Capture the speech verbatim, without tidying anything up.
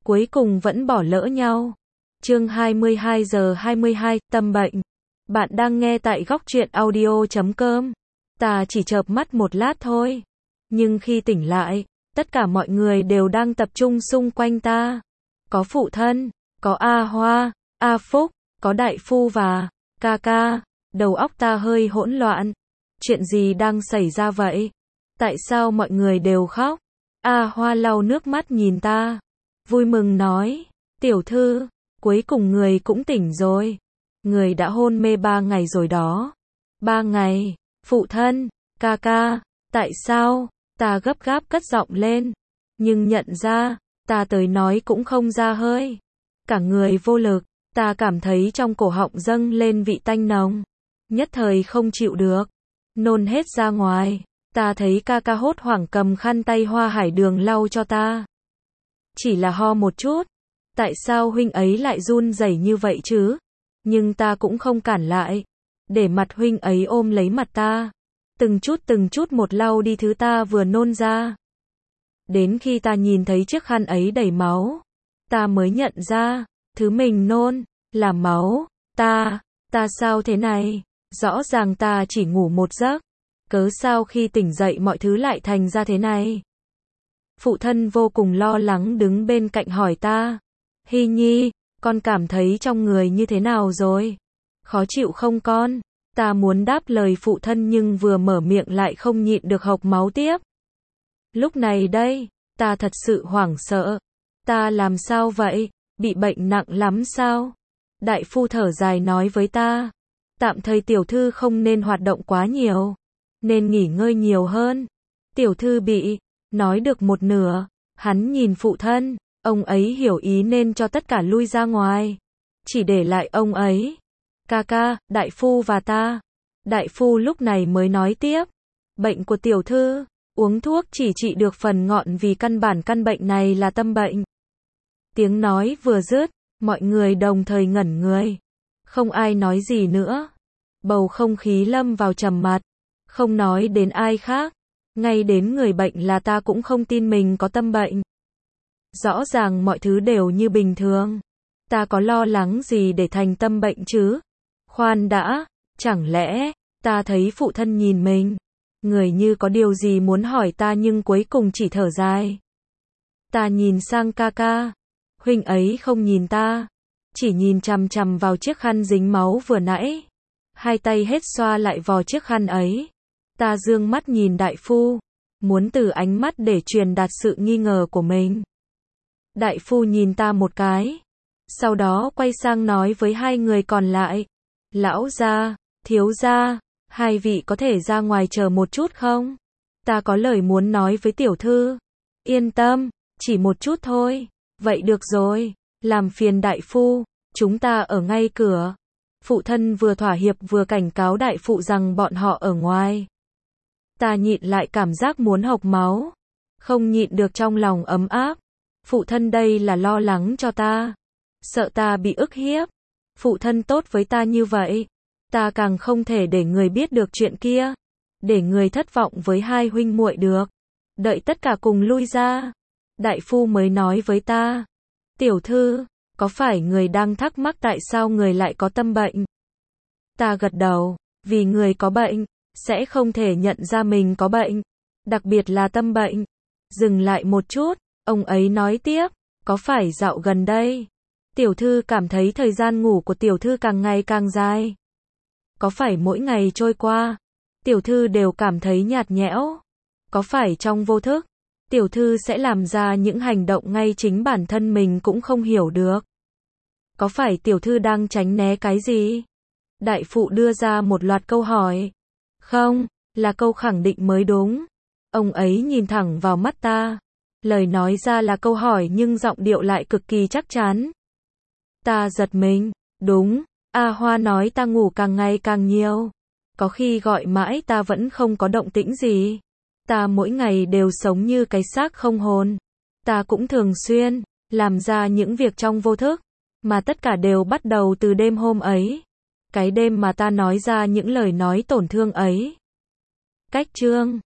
cuối cùng vẫn bỏ lỡ nhau. Chương hai mươi hai giờ hai mươi hai, tâm bệnh. Bạn đang nghe tại góc truyện audio chấm com. Ta chỉ chợp mắt một lát thôi. Nhưng khi tỉnh lại, tất cả mọi người đều đang tập trung xung quanh ta. Có phụ thân, có A Hoa, A Phúc, có đại phu và ca ca. Đầu óc ta hơi hỗn loạn. Chuyện gì đang xảy ra vậy? Tại sao mọi người đều khóc? A Hoa lau nước mắt nhìn ta. Vui mừng nói, tiểu thư, cuối cùng người cũng tỉnh rồi. Người đã hôn mê ba ngày rồi đó. Ba ngày, phụ thân, ca ca, tại sao? Ta gấp gáp cất giọng lên. Nhưng nhận ra, ta tới nói cũng không ra hơi. Cả người vô lực, ta cảm thấy trong cổ họng dâng lên vị tanh nồng. Nhất thời không chịu được. Nôn hết ra ngoài. Ta thấy ca ca hốt hoảng cầm khăn tay hoa hải đường lau cho ta. Chỉ là ho một chút. Tại sao huynh ấy lại run rẩy như vậy chứ? Nhưng ta cũng không cản lại. Để mặt huynh ấy ôm lấy mặt ta. Từng chút từng chút một lau đi thứ ta vừa nôn ra. Đến khi ta nhìn thấy chiếc khăn ấy đầy máu. Ta mới nhận ra, thứ mình nôn, là máu. Ta, ta sao thế này? Rõ ràng ta chỉ ngủ một giấc. Cớ sao khi tỉnh dậy mọi thứ lại thành ra thế này? Phụ thân vô cùng lo lắng đứng bên cạnh hỏi ta. Hy Nhi, con cảm thấy trong người như thế nào rồi? Khó chịu không con? Ta muốn đáp lời phụ thân nhưng vừa mở miệng lại không nhịn được hộc máu tiếp. Lúc này đây, ta thật sự hoảng sợ. Ta làm sao vậy? Bị bệnh nặng lắm sao? Đại phu thở dài nói với ta. Tạm thời tiểu thư không nên hoạt động quá nhiều. Nên nghỉ ngơi nhiều hơn. Tiểu thư bị, nói được một nửa. Hắn nhìn phụ thân. Ông ấy hiểu ý nên cho tất cả lui ra ngoài. Chỉ để lại ông ấy. Ca ca, đại phu và ta. Đại phu lúc này mới nói tiếp. Bệnh của tiểu thư, uống thuốc chỉ trị được phần ngọn vì căn bản căn bệnh này là tâm bệnh. Tiếng nói vừa dứt, mọi người đồng thời ngẩn người. Không ai nói gì nữa. Bầu không khí lâm vào trầm mặc. Không nói đến ai khác. Ngay đến người bệnh là ta cũng không tin mình có tâm bệnh. Rõ ràng mọi thứ đều như bình thường. Ta có lo lắng gì để thành tâm bệnh chứ? Khoan đã, chẳng lẽ, ta thấy phụ thân nhìn mình. Người như có điều gì muốn hỏi ta nhưng cuối cùng chỉ thở dài. Ta nhìn sang ca ca. Huynh ấy không nhìn ta. Chỉ nhìn chằm chằm vào chiếc khăn dính máu vừa nãy. Hai tay hết xoa lại vò chiếc khăn ấy. Ta dương mắt nhìn đại phu. Muốn từ ánh mắt để truyền đạt sự nghi ngờ của mình. Đại phu nhìn ta một cái. Sau đó quay sang nói với hai người còn lại. Lão gia, thiếu gia, hai vị có thể ra ngoài chờ một chút không? Ta có lời muốn nói với tiểu thư. Yên tâm, chỉ một chút thôi. Vậy được rồi, làm phiền đại phu, chúng ta ở ngay cửa. Phụ thân vừa thỏa hiệp vừa cảnh cáo đại phụ rằng bọn họ ở ngoài. Ta nhịn lại cảm giác muốn hộc máu. Không nhịn được trong lòng ấm áp. Phụ thân đây là lo lắng cho ta. Sợ ta bị ức hiếp. Phụ thân tốt với ta như vậy. Ta càng không thể để người biết được chuyện kia. Để người thất vọng với hai huynh muội được. Đợi tất cả cùng lui ra. Đại phu mới nói với ta. Tiểu thư, có phải người đang thắc mắc tại sao người lại có tâm bệnh? Ta gật đầu. Vì người có bệnh, sẽ không thể nhận ra mình có bệnh. Đặc biệt là tâm bệnh. Dừng lại một chút. Ông ấy nói tiếp. Có phải dạo gần đây, tiểu thư cảm thấy thời gian ngủ của tiểu thư càng ngày càng dài? Có phải mỗi ngày trôi qua, tiểu thư đều cảm thấy nhạt nhẽo? Có phải trong vô thức, tiểu thư sẽ làm ra những hành động ngay chính bản thân mình cũng không hiểu được? Có phải tiểu thư đang tránh né cái gì? Đại phụ đưa ra một loạt câu hỏi. Không, là câu khẳng định mới đúng. Ông ấy nhìn thẳng vào mắt ta. Lời nói ra là câu hỏi nhưng giọng điệu lại cực kỳ chắc chắn. Ta giật mình. Đúng, A Hoa nói ta ngủ càng ngày càng nhiều. Có khi gọi mãi ta vẫn không có động tĩnh gì. Ta mỗi ngày đều sống như cái xác không hồn. Ta cũng thường xuyên làm ra những việc trong vô thức. Mà tất cả đều bắt đầu từ đêm hôm ấy. Cái đêm mà ta nói ra những lời nói tổn thương ấy. Cách chương